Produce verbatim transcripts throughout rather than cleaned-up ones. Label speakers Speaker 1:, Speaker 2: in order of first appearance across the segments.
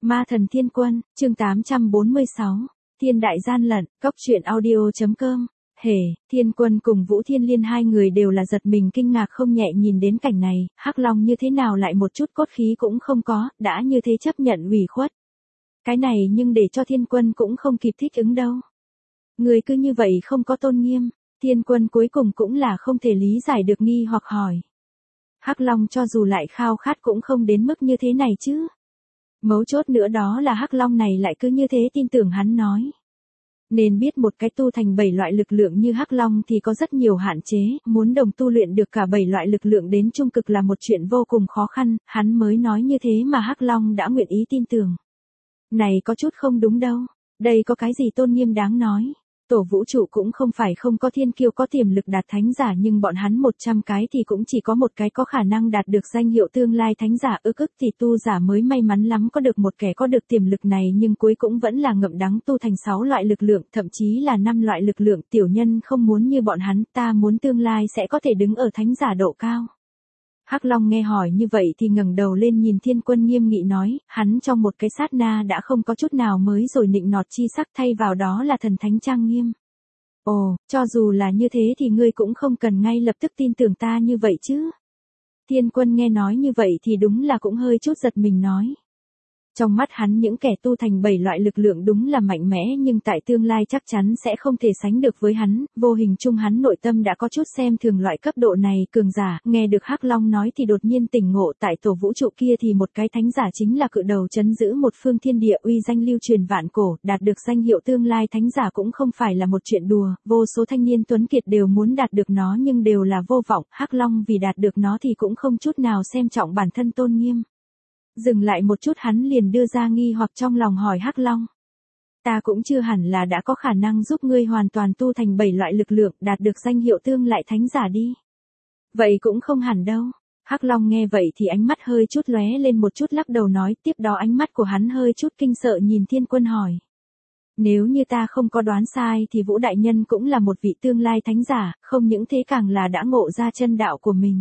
Speaker 1: Ma thần thiên quân, chương tám trăm bốn mươi sáu, Thiên đại gian lận, cốc truyện audio.com. Hề, Thiên Quân cùng Vũ Thiên Liên hai người đều là giật mình kinh ngạc không nhẹ nhìn đến cảnh này, Hắc Long như thế nào lại một chút cốt khí cũng không có, đã như thế chấp nhận ủy khuất. Cái này nhưng để cho Thiên Quân cũng không kịp thích ứng đâu. Người cứ như vậy không có tôn nghiêm, Thiên Quân cuối cùng cũng là không thể lý giải được nghi hoặc hỏi. Hắc Long cho dù lại khao khát cũng không đến mức như thế này chứ. Mấu chốt nữa đó là Hắc Long này lại cứ như thế tin tưởng hắn nói. Nên biết một cái tu thành bảy loại lực lượng như Hắc Long thì có rất nhiều hạn chế, muốn đồng tu luyện được cả bảy loại lực lượng đến trung cực là một chuyện vô cùng khó khăn, hắn mới nói như thế mà Hắc Long đã nguyện ý tin tưởng. Này có chút không đúng đâu, đây có cái gì tôn nghiêm đáng nói. Tổ vũ trụ cũng không phải không có thiên kiêu có tiềm lực đạt thánh giả nhưng bọn hắn một trăm cái thì cũng chỉ có một cái có khả năng đạt được danh hiệu tương lai thánh giả, ức ức thì tu giả mới may mắn lắm có được một kẻ có được tiềm lực này nhưng cuối cũng vẫn là ngậm đắng tu thành sáu loại lực lượng, thậm chí là năm loại lực lượng. Tiểu nhân không muốn như bọn hắn, ta muốn tương lai sẽ có thể đứng ở thánh giả độ cao. Hắc Long nghe hỏi như vậy thì ngẩng đầu lên nhìn Thiên Quân nghiêm nghị nói, hắn trong một cái sát na đã không có chút nào mới rồi nịnh nọt chi sắc, thay vào đó là thần thánh trang nghiêm. Ồ, cho dù là như thế thì ngươi cũng không cần ngay lập tức tin tưởng ta như vậy chứ. Thiên Quân nghe nói như vậy thì đúng là cũng hơi chút giật mình nói. Trong mắt hắn những kẻ tu thành bảy loại lực lượng đúng là mạnh mẽ nhưng tại tương lai chắc chắn sẽ không thể sánh được với hắn, vô hình chung hắn nội tâm đã có chút xem thường loại cấp độ này cường giả, nghe được Hắc Long nói thì đột nhiên tỉnh ngộ, tại tổ vũ trụ kia thì một cái thánh giả chính là cự đầu trấn giữ một phương thiên địa uy danh lưu truyền vạn cổ, đạt được danh hiệu tương lai thánh giả cũng không phải là một chuyện đùa, vô số thanh niên tuấn kiệt đều muốn đạt được nó nhưng đều là vô vọng, Hắc Long vì đạt được nó thì cũng không chút nào xem trọng bản thân tôn nghiêm. Dừng lại một chút hắn liền đưa ra nghi hoặc trong lòng hỏi Hắc Long. Ta cũng chưa hẳn là đã có khả năng giúp ngươi hoàn toàn tu thành bảy loại lực lượng đạt được danh hiệu tương lại thánh giả đi. Vậy cũng không hẳn đâu. Hắc Long nghe vậy thì ánh mắt hơi chút lóe lên một chút lắc đầu nói, tiếp đó ánh mắt của hắn hơi chút kinh sợ nhìn Thiên Quân hỏi. Nếu như ta không có đoán sai thì Vũ Đại Nhân cũng là một vị tương lai thánh giả, không những thế càng là đã ngộ ra chân đạo của mình.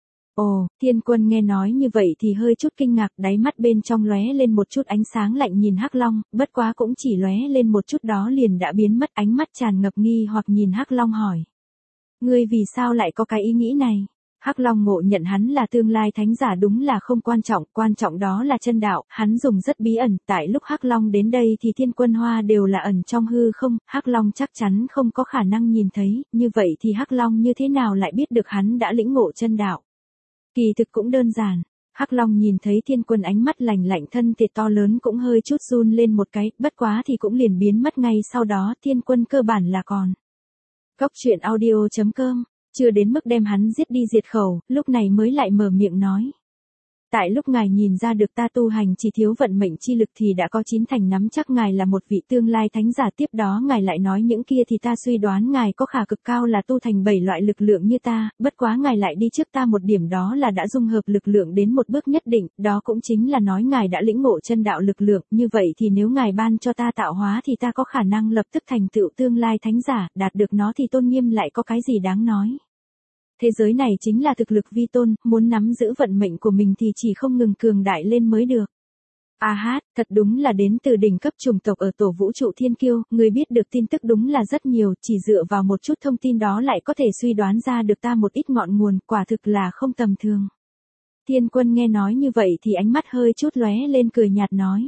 Speaker 1: Ồ, Thiên Quân nghe nói như vậy thì hơi chút kinh ngạc, đáy mắt bên trong lóe lên một chút ánh sáng lạnh nhìn Hắc Long, bất quá cũng chỉ lóe lên một chút đó liền đã biến mất, ánh mắt tràn ngập nghi hoặc nhìn Hắc Long hỏi. Ngươi vì sao lại có cái ý nghĩ này? Hắc Long ngộ nhận hắn là tương lai thánh giả đúng là không quan trọng, quan trọng đó là chân đạo, hắn dùng rất bí ẩn, tại lúc Hắc Long đến đây thì Thiên Quân Hoa đều là ẩn trong hư không, Hắc Long chắc chắn không có khả năng nhìn thấy, như vậy thì Hắc Long như thế nào lại biết được hắn đã lĩnh ngộ chân đạo? Kỳ thực cũng đơn giản, Hắc Long nhìn thấy Thiên Quân ánh mắt lạnh lạnh thân thể to lớn cũng hơi chút run lên một cái, bất quá thì cũng liền biến mất ngay sau đó, Thiên Quân cơ bản là còn. Cốc truyện audio.com, chưa đến mức đem hắn giết đi diệt khẩu, lúc này mới lại mở miệng nói. Tại lúc ngài nhìn ra được ta tu hành chỉ thiếu vận mệnh chi lực thì đã có chín thành nắm chắc ngài là một vị tương lai thánh giả, tiếp đó ngài lại nói những kia thì ta suy đoán ngài có khả cực cao là tu thành bảy loại lực lượng như ta, bất quá ngài lại đi trước ta một điểm đó là đã dung hợp lực lượng đến một bước nhất định, đó cũng chính là nói ngài đã lĩnh ngộ chân đạo lực lượng, như vậy thì nếu ngài ban cho ta tạo hóa thì ta có khả năng lập tức thành tựu tương lai thánh giả, đạt được nó thì tôn nghiêm lại có cái gì đáng nói. Thế giới này chính là thực lực vi tôn, muốn nắm giữ vận mệnh của mình thì chỉ không ngừng cường đại lên mới được. A hát, thật đúng là đến từ đỉnh cấp chủng tộc ở tổ vũ trụ thiên kiêu, người biết được tin tức đúng là rất nhiều, chỉ dựa vào một chút thông tin đó lại có thể suy đoán ra được ta một ít ngọn nguồn, quả thực là không tầm thường. Thiên Quân nghe nói như vậy thì ánh mắt hơi chút lóe lên cười nhạt nói.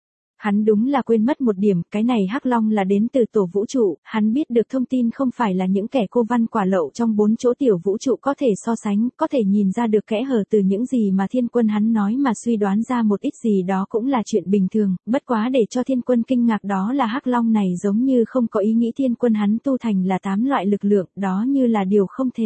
Speaker 1: Hắn đúng là quên mất một điểm, cái này Hắc Long là đến từ tổ vũ trụ, hắn biết được thông tin không phải là những kẻ cô văn quả lậu trong bốn chỗ tiểu vũ trụ có thể so sánh, có thể nhìn ra được kẽ hở từ những gì mà Thiên Quân hắn nói mà suy đoán ra một ít gì đó cũng là chuyện bình thường, bất quá để cho Thiên Quân kinh ngạc đó là Hắc Long này giống như không có ý nghĩ Thiên Quân hắn tu thành là tám loại lực lượng, đó như là điều không thể.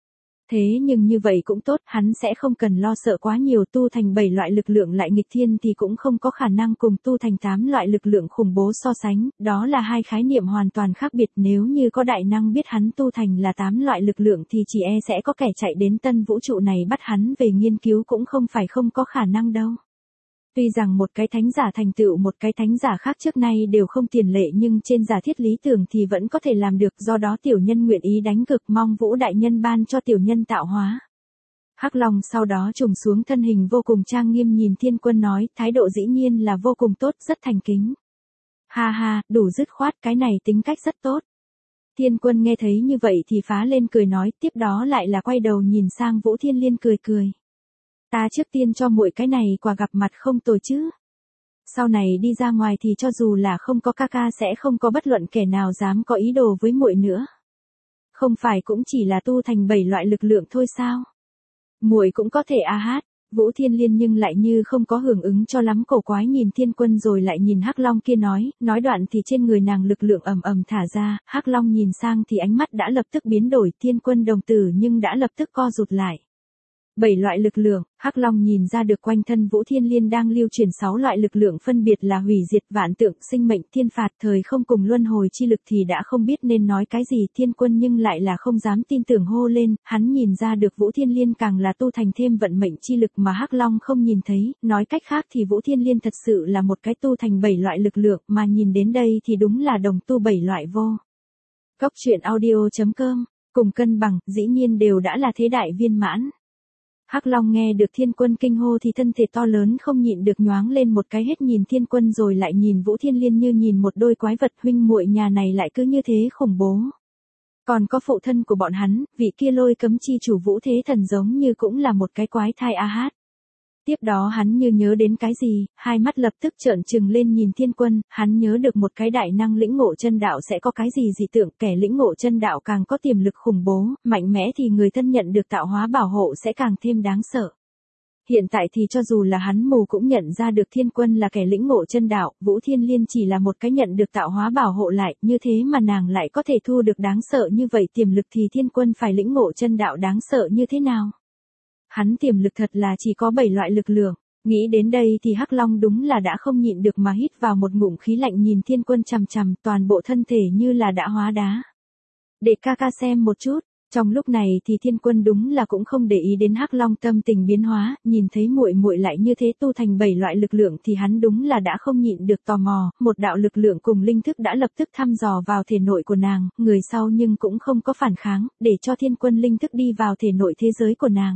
Speaker 1: Thế nhưng như vậy cũng tốt, hắn sẽ không cần lo sợ quá nhiều, tu thành bảy loại lực lượng lại nghịch thiên thì cũng không có khả năng cùng tu thành tám loại lực lượng khủng bố so sánh, đó là hai khái niệm hoàn toàn khác biệt, nếu như có đại năng biết hắn tu thành là tám loại lực lượng thì chỉ e sẽ có kẻ chạy đến tân vũ trụ này bắt hắn về nghiên cứu cũng không phải không có khả năng đâu. Tuy rằng một cái thánh giả thành tựu một cái thánh giả khác trước nay đều không tiền lệ nhưng trên giả thiết lý tưởng thì vẫn có thể làm được, do đó tiểu nhân nguyện ý đánh cực mong Vũ Đại Nhân ban cho tiểu nhân tạo hóa. Hắc Long sau đó trùng xuống thân hình vô cùng trang nghiêm nhìn Thiên Quân nói, thái độ dĩ nhiên là vô cùng tốt, rất thành kính. Ha ha, đủ dứt khoát, cái này tính cách rất tốt. Thiên Quân nghe thấy như vậy thì phá lên cười nói, tiếp đó lại là quay đầu nhìn sang Vũ Thiên Liên cười cười. Ta trước tiên cho muội cái này quà gặp mặt không tồi chứ. Sau này đi ra ngoài thì cho dù là không có ca ca sẽ không có bất luận kẻ nào dám có ý đồ với muội nữa. Không phải cũng chỉ là tu thành bảy loại lực lượng thôi sao? Muội cũng có thể a hát. Vũ Thiên Liên nhưng lại như không có hưởng ứng cho lắm, cổ quái nhìn Thiên Quân rồi lại nhìn Hắc Long kia nói, nói đoạn thì trên người nàng lực lượng ầm ầm thả ra, Hắc Long nhìn sang thì ánh mắt đã lập tức biến đổi, Thiên Quân đồng tử nhưng đã lập tức co rụt lại. Bảy loại lực lượng, Hắc Long nhìn ra được quanh thân Vũ Thiên Liên đang lưu truyền sáu loại lực lượng phân biệt là hủy diệt, vạn tượng, sinh mệnh, thiên phạt, thời không cùng luân hồi chi lực thì đã không biết nên nói cái gì. Thiên Quân nhưng lại là không dám tin tưởng hô lên, hắn nhìn ra được Vũ Thiên Liên càng là tu thành thêm vận mệnh chi lực mà Hắc Long không nhìn thấy, nói cách khác thì Vũ Thiên Liên thật sự là một cái tu thành bảy loại lực lượng, mà nhìn đến đây thì đúng là đồng tu bảy loại vô. Cốc truyện audio chấm com, cùng cân bằng, dĩ nhiên đều đã là thế đại viên mãn. Hắc Long nghe được Thiên Quân kinh hô thì thân thể to lớn không nhịn được nhoáng lên một cái, hết nhìn Thiên Quân rồi lại nhìn Vũ Thiên Liên như nhìn một đôi quái vật, huynh muội nhà này lại cứ như thế khủng bố. Còn có phụ thân của bọn hắn, vị kia Lôi Cấm chi chủ Vũ Thế Thần giống như cũng là một cái quái thai a hát. Tiếp đó hắn như nhớ đến cái gì, hai mắt lập tức trợn trừng lên nhìn Thiên Quân, hắn nhớ được một cái đại năng lĩnh ngộ chân đạo sẽ có cái gì dị tượng, kẻ lĩnh ngộ chân đạo càng có tiềm lực khủng bố, mạnh mẽ thì người thân nhận được tạo hóa bảo hộ sẽ càng thêm đáng sợ. Hiện tại thì cho dù là hắn mù cũng nhận ra được Thiên Quân là kẻ lĩnh ngộ chân đạo, Vũ Thiên Liên chỉ là một cái nhận được tạo hóa bảo hộ lại, như thế mà nàng lại có thể thu được đáng sợ như vậy tiềm lực thì Thiên Quân phải lĩnh ngộ chân đạo đáng sợ như thế nào? Hắn tiềm lực thật là chỉ có bảy loại lực lượng. Nghĩ đến đây thì Hắc Long đúng là đã không nhịn được mà hít vào một ngụm khí lạnh nhìn Thiên Quân chằm chằm, toàn bộ thân thể như là đã hóa đá. Để ca ca xem một chút. Trong lúc này thì Thiên Quân đúng là cũng không để ý đến Hắc Long tâm tình biến hóa, nhìn thấy muội muội lại như thế tu thành bảy loại lực lượng thì hắn đúng là đã không nhịn được tò mò, một đạo lực lượng cùng linh thức đã lập tức thăm dò vào thể nội của nàng, người sau nhưng cũng không có phản kháng, để cho Thiên Quân linh thức đi vào thể nội thế giới của nàng.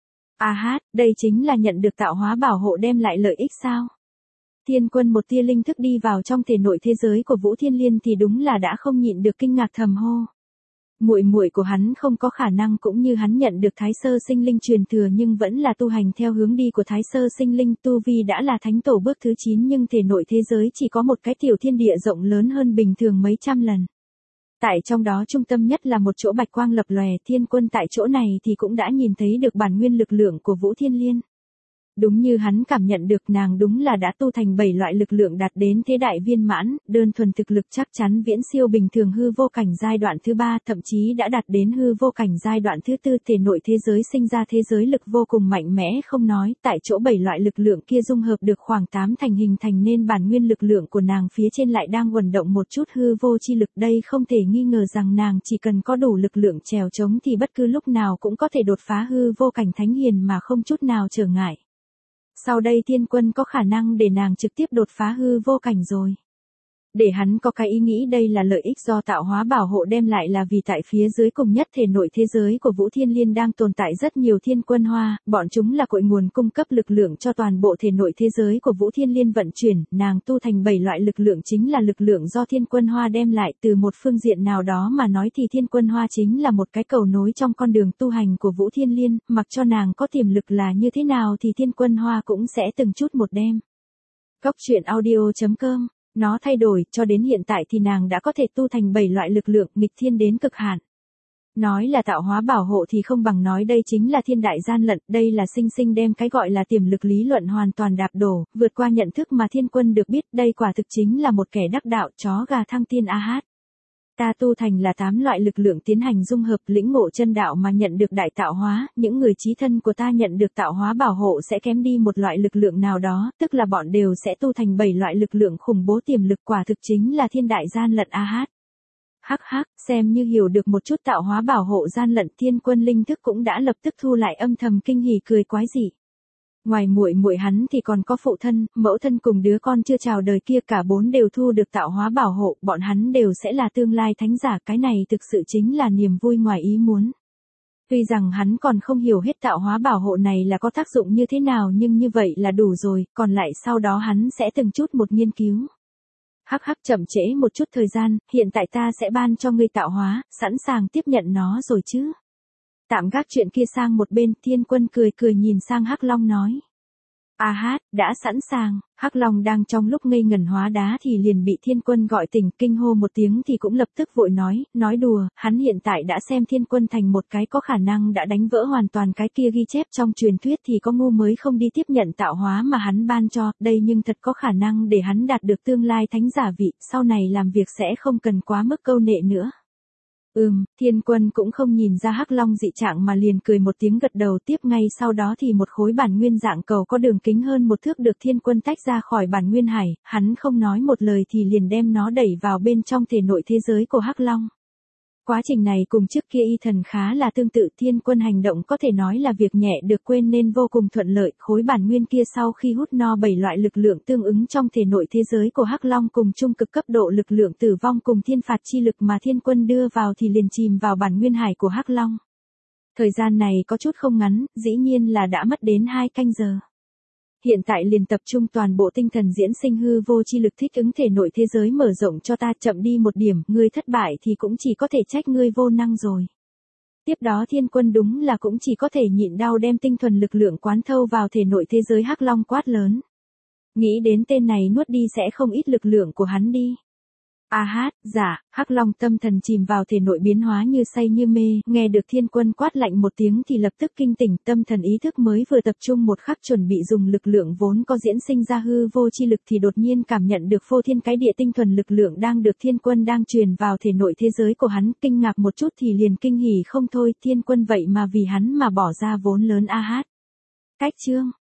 Speaker 1: A hát, đây chính là nhận được tạo hóa bảo hộ đem lại lợi ích sao? Thiên Quân một tia linh thức đi vào trong thể nội thế giới của Vũ Thiên Liên thì đúng là đã không nhịn được kinh ngạc thầm hô. Muội muội của hắn không có khả năng cũng như hắn nhận được Thái Sơ Sinh Linh truyền thừa nhưng vẫn là tu hành theo hướng đi của Thái Sơ Sinh Linh, tu vi đã là thánh tổ bước thứ chín nhưng thể nội thế giới chỉ có một cái tiểu thiên địa rộng lớn hơn bình thường mấy trăm lần. Tại trong đó trung tâm nhất là một chỗ bạch quang lập lòe, Thiên Quân tại chỗ này thì cũng đã nhìn thấy được bản nguyên lực lượng của Vũ Thiên Liên. Đúng như hắn cảm nhận được, nàng đúng là đã tu thành bảy loại lực lượng đạt đến thế đại viên mãn, đơn thuần thực lực chắc chắn viễn siêu bình thường hư vô cảnh giai đoạn thứ ba, thậm chí đã đạt đến hư vô cảnh giai đoạn thứ tư, thể nội thế giới sinh ra thế giới lực vô cùng mạnh mẽ không nói, tại chỗ bảy loại lực lượng kia dung hợp được khoảng tám thành hình thành nên bản nguyên lực lượng của nàng phía trên lại đang vận động một chút hư vô chi lực, đây không thể nghi ngờ rằng nàng chỉ cần có đủ lực lượng trèo chống thì bất cứ lúc nào cũng có thể đột phá hư vô cảnh thánh hiền mà không chút nào trở ngại. Sau đây Thiên Quân có khả năng để nàng trực tiếp đột phá hư vô cảnh rồi. Để hắn có cái ý nghĩ đây là lợi ích do tạo hóa bảo hộ đem lại là vì tại phía dưới cùng nhất thể nội thế giới của Vũ Thiên Liên đang tồn tại rất nhiều thiên quân hoa, bọn chúng là cội nguồn cung cấp lực lượng cho toàn bộ thể nội thế giới của Vũ Thiên Liên vận chuyển, nàng tu thành bảy loại lực lượng chính là lực lượng do thiên quân hoa đem lại, từ một phương diện nào đó mà nói thì thiên quân hoa chính là một cái cầu nối trong con đường tu hành của Vũ Thiên Liên, mặc cho nàng có tiềm lực là như thế nào thì thiên quân hoa cũng sẽ từng chút một đem. Cốc truyện audio chấm com. Nó thay đổi, cho đến hiện tại thì nàng đã có thể tu thành bảy loại lực lượng nghịch thiên đến cực hạn. Nói là tạo hóa bảo hộ thì không bằng nói đây chính là thiên đại gian lận, đây là sinh sinh đem cái gọi là tiềm lực lý luận hoàn toàn đạp đổ, vượt qua nhận thức mà Thiên Quân được biết, đây quả thực chính là một kẻ đắc đạo, chó gà thăng tiên a hát. Ta tu thành là tám loại lực lượng tiến hành dung hợp lĩnh ngộ chân đạo mà nhận được đại tạo hóa, những người chí thân của ta nhận được tạo hóa bảo hộ sẽ kém đi một loại lực lượng nào đó, tức là bọn đều sẽ tu thành bảy loại lực lượng khủng bố tiềm lực, quả thực chính là thiên đại gian lận a hát. Hắc hắc, xem như hiểu được một chút tạo hóa bảo hộ gian lận, Thiên Quân linh thức cũng đã lập tức thu lại, âm thầm kinh hỉ cười quái dị. Ngoài muội muội hắn thì còn có phụ thân, mẫu thân cùng đứa con chưa chào đời kia, cả bốn đều thu được tạo hóa bảo hộ, bọn hắn đều sẽ là tương lai thánh giả, cái này thực sự chính là niềm vui ngoài ý muốn. Tuy rằng hắn còn không hiểu hết tạo hóa bảo hộ này là có tác dụng như thế nào nhưng như vậy là đủ rồi, còn lại sau đó hắn sẽ từng chút một nghiên cứu. Hắc hắc chậm trễ một chút thời gian, hiện tại ta sẽ ban cho ngươi tạo hóa, sẵn sàng tiếp nhận nó rồi chứ. Tạm gác chuyện kia sang một bên, Thiên Quân cười cười nhìn sang Hắc Long nói. A hát, đã sẵn sàng. Hắc Long đang trong lúc ngây ngẩn hóa đá thì liền bị Thiên Quân gọi tỉnh, kinh hô một tiếng thì cũng lập tức vội nói, nói đùa, hắn hiện tại đã xem Thiên Quân thành một cái có khả năng đã đánh vỡ hoàn toàn cái kia ghi chép trong truyền thuyết thì có ngu mới không đi tiếp nhận tạo hóa mà hắn ban cho, đây nhưng thật có khả năng để hắn đạt được tương lai thánh giả vị, sau này làm việc sẽ không cần quá mức câu nệ nữa. Ừm, Thiên Quân cũng không nhìn ra Hắc Long dị trạng mà liền cười một tiếng gật đầu, tiếp ngay sau đó thì một khối bản nguyên dạng cầu có đường kính hơn một thước được Thiên Quân tách ra khỏi bản nguyên hải, hắn không nói một lời thì liền đem nó đẩy vào bên trong thể nội thế giới của Hắc Long. Quá trình này cùng trước kia y thần khá là tương tự, Thiên Quân hành động có thể nói là việc nhẹ được quên nên vô cùng thuận lợi, khối bản nguyên kia sau khi hút no bảy loại lực lượng tương ứng trong thể nội thế giới của Hắc Long cùng trung cực cấp độ lực lượng tử vong cùng thiên phạt chi lực mà Thiên Quân đưa vào thì liền chìm vào bản nguyên hải của Hắc Long. Thời gian này có chút không ngắn, dĩ nhiên là đã mất đến hai canh giờ. Hiện tại liền tập trung toàn bộ tinh thần diễn sinh hư vô chi lực thích ứng thể nội thế giới mở rộng cho ta, chậm đi một điểm, ngươi thất bại thì cũng chỉ có thể trách ngươi vô năng rồi. Tiếp đó Thiên Quân đúng là cũng chỉ có thể nhịn đau đem tinh thuần lực lượng quán thâu vào thể nội thế giới Hắc Long quát lớn. Nghĩ đến tên này nuốt đi sẽ không ít lực lượng của hắn đi. A hát, dạ, Hắc Long tâm thần chìm vào thể nội biến hóa như say như mê, nghe được Thiên Quân quát lạnh một tiếng thì lập tức kinh tỉnh, tâm thần ý thức mới vừa tập trung một khắc chuẩn bị dùng lực lượng vốn có diễn sinh ra hư vô chi lực thì đột nhiên cảm nhận được phô thiên cái địa tinh thuần lực lượng đang được Thiên Quân đang truyền vào thể nội thế giới của hắn, kinh ngạc một chút thì liền kinh hỉ không thôi, Thiên Quân vậy mà vì hắn mà bỏ ra vốn lớn. A hát. Cách chương